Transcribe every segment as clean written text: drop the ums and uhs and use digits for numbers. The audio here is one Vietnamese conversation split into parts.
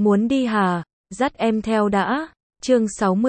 Muốn đi hả? Dắt em theo đã. Chương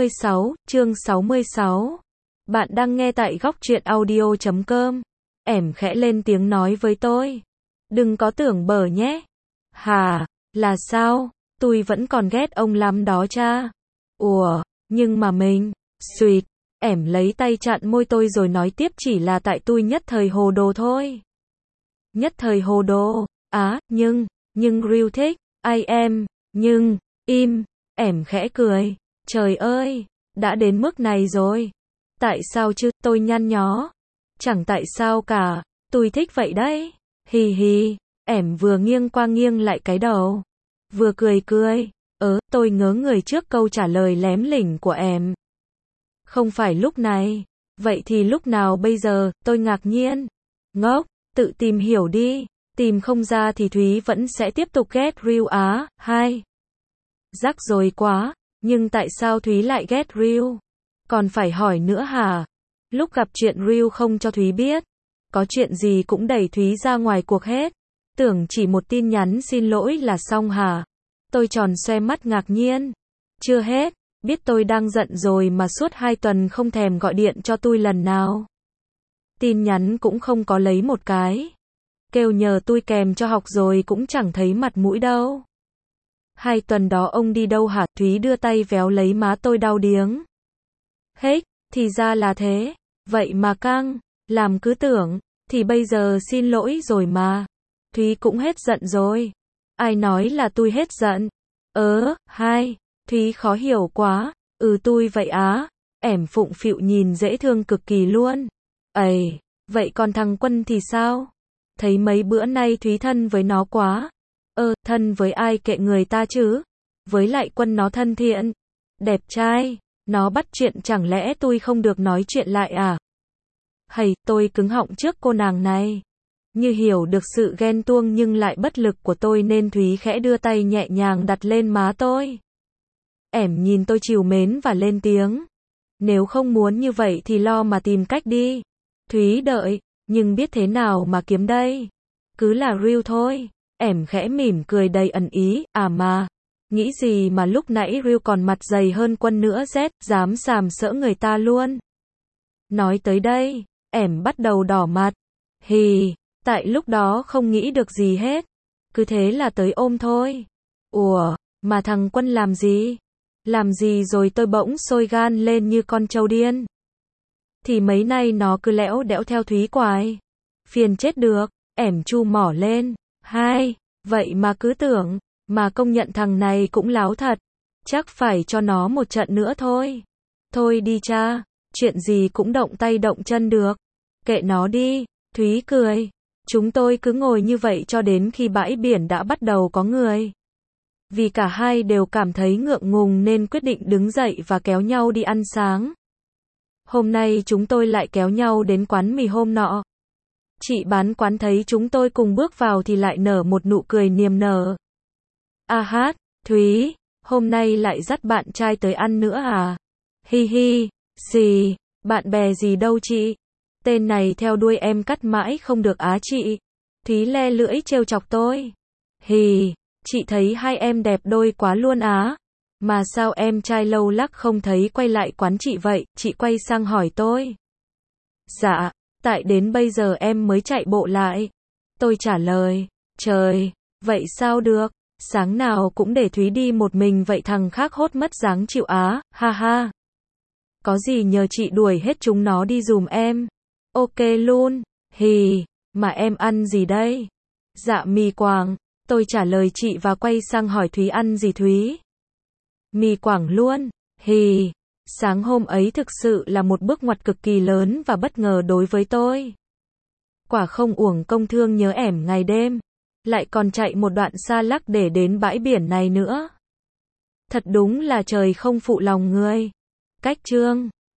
66. Bạn đang nghe tại góc truyện audio.com. Ẻm khẽ lên tiếng nói với tôi. Đừng có tưởng bở nhé. Hà, là sao? Tôi vẫn còn ghét ông lắm đó cha. Ủa, nhưng mà mình, suýt. Ẻm lấy tay chặn môi tôi rồi nói tiếp, chỉ là tại tôi nhất thời hồ đồ thôi. Nhất thời hồ đồ, nhưng Real thích, I am, nhưng, im, Ẻm khẽ cười. Trời ơi, đã đến mức này rồi. Tại sao chứ, tôi nhăn nhó. Chẳng tại sao cả, tôi thích vậy đấy. Hì hì, Ẻm vừa nghiêng qua nghiêng lại cái đầu. Vừa cười. Tôi ngớ người trước câu trả lời lém lỉnh của Ẻm. Không phải lúc này. Vậy thì lúc nào bây giờ? Tôi ngạc nhiên. Ngốc, tự tìm hiểu đi. Tìm không ra thì Thúy vẫn sẽ tiếp tục ghét Real Hai. Rắc rối quá. Nhưng tại sao Thúy lại ghét Real? Còn phải hỏi nữa hả? Lúc gặp chuyện Real không cho Thúy biết. Có chuyện gì cũng đẩy Thúy ra ngoài cuộc hết. Tưởng chỉ một tin nhắn xin lỗi là xong hả? Tôi tròn xoe mắt ngạc nhiên. Chưa hết. Biết tôi đang giận rồi mà suốt 2 tuần không thèm gọi điện cho tôi lần nào. Tin nhắn cũng không có lấy một cái. Kêu nhờ tôi kèm cho học rồi cũng chẳng thấy mặt mũi đâu. 2 tuần đó ông đi đâu hả? Thúy đưa tay véo lấy má tôi đau điếng. Hết, thì ra là thế. Vậy mà căng, làm cứ tưởng, thì bây giờ xin lỗi rồi mà. Thúy cũng hết giận rồi. Ai nói là tôi hết giận? Hai. Thúy khó hiểu quá. Tôi vậy á. Ẻm phụng phịu nhìn dễ thương cực kỳ luôn. Vậy còn thằng Quân thì sao? Thấy mấy bữa nay Thúy thân với nó quá. Thân với ai kệ người ta chứ. Với lại Quân nó thân thiện, đẹp trai, nó bắt chuyện, chẳng lẽ tôi không được nói chuyện lại à? Tôi cứng họng trước cô nàng này. Như hiểu được sự ghen tuông nhưng lại bất lực của tôi nên Thúy khẽ đưa tay nhẹ nhàng đặt lên má tôi. Ẻm nhìn tôi trìu mến và lên tiếng. Nếu không muốn như vậy thì lo mà tìm cách đi. Thúy đợi, nhưng biết thế nào mà kiếm đây? Cứ là Real thôi. Ẻm khẽ mỉm cười đầy ẩn ý. Mà, nghĩ gì mà lúc nãy Real còn mặt dày hơn Quân nữa, dám sàm sỡ người ta luôn. Nói tới đây, Ẻm bắt đầu đỏ mặt. Tại lúc đó không nghĩ được gì hết. Cứ thế là tới ôm thôi. Ủa, mà thằng Quân làm gì? Làm gì rồi? Tôi bỗng sôi gan lên như con trâu điên. Thì mấy nay nó cứ lẽo đẽo theo Thúy hoài. Phiền chết được. Ẻm chu mỏ lên. Vậy mà cứ tưởng. Mà công nhận thằng này cũng láo thật. Chắc phải cho nó một trận nữa thôi. Thôi đi cha. Chuyện gì cũng động tay động chân được. Kệ nó đi. Thúy cười. Chúng tôi cứ ngồi như vậy cho đến khi bãi biển đã bắt đầu có người. Vì cả hai đều cảm thấy ngượng ngùng nên quyết định đứng dậy và kéo nhau đi ăn sáng. Hôm nay chúng tôi lại kéo nhau đến quán mì hôm nọ. Chị bán quán thấy chúng tôi cùng bước vào thì lại nở một nụ cười niềm nở. Thúy, hôm nay lại dắt bạn trai tới ăn nữa à? Gì, bạn bè gì đâu chị? Tên này theo đuôi em cắt mãi không được á chị. Thúy le lưỡi trêu chọc tôi. Chị thấy hai em đẹp đôi quá luôn á. Mà sao em trai lâu lắc không thấy quay lại quán chị vậy? Chị quay sang hỏi tôi. Dạ, tại đến bây giờ em mới chạy bộ lại. Tôi trả lời. Trời, vậy sao được? Sáng nào cũng để Thúy đi một mình vậy thằng khác hốt mất dáng chịu á, ha. Có gì nhờ chị đuổi hết chúng nó đi dùm em. Ok luôn. Mà em ăn gì đây? Dạ mì Quảng. Tôi trả lời chị và quay sang hỏi Thúy ăn gì Thúy? Mì Quảng luôn. Sáng hôm ấy thực sự là một bước ngoặt cực kỳ lớn và bất ngờ đối với tôi. Quả không uổng công thương nhớ Ẻm ngày đêm. Lại còn chạy một đoạn xa lắc để đến bãi biển này nữa. Thật đúng là trời không phụ lòng người. Cách chương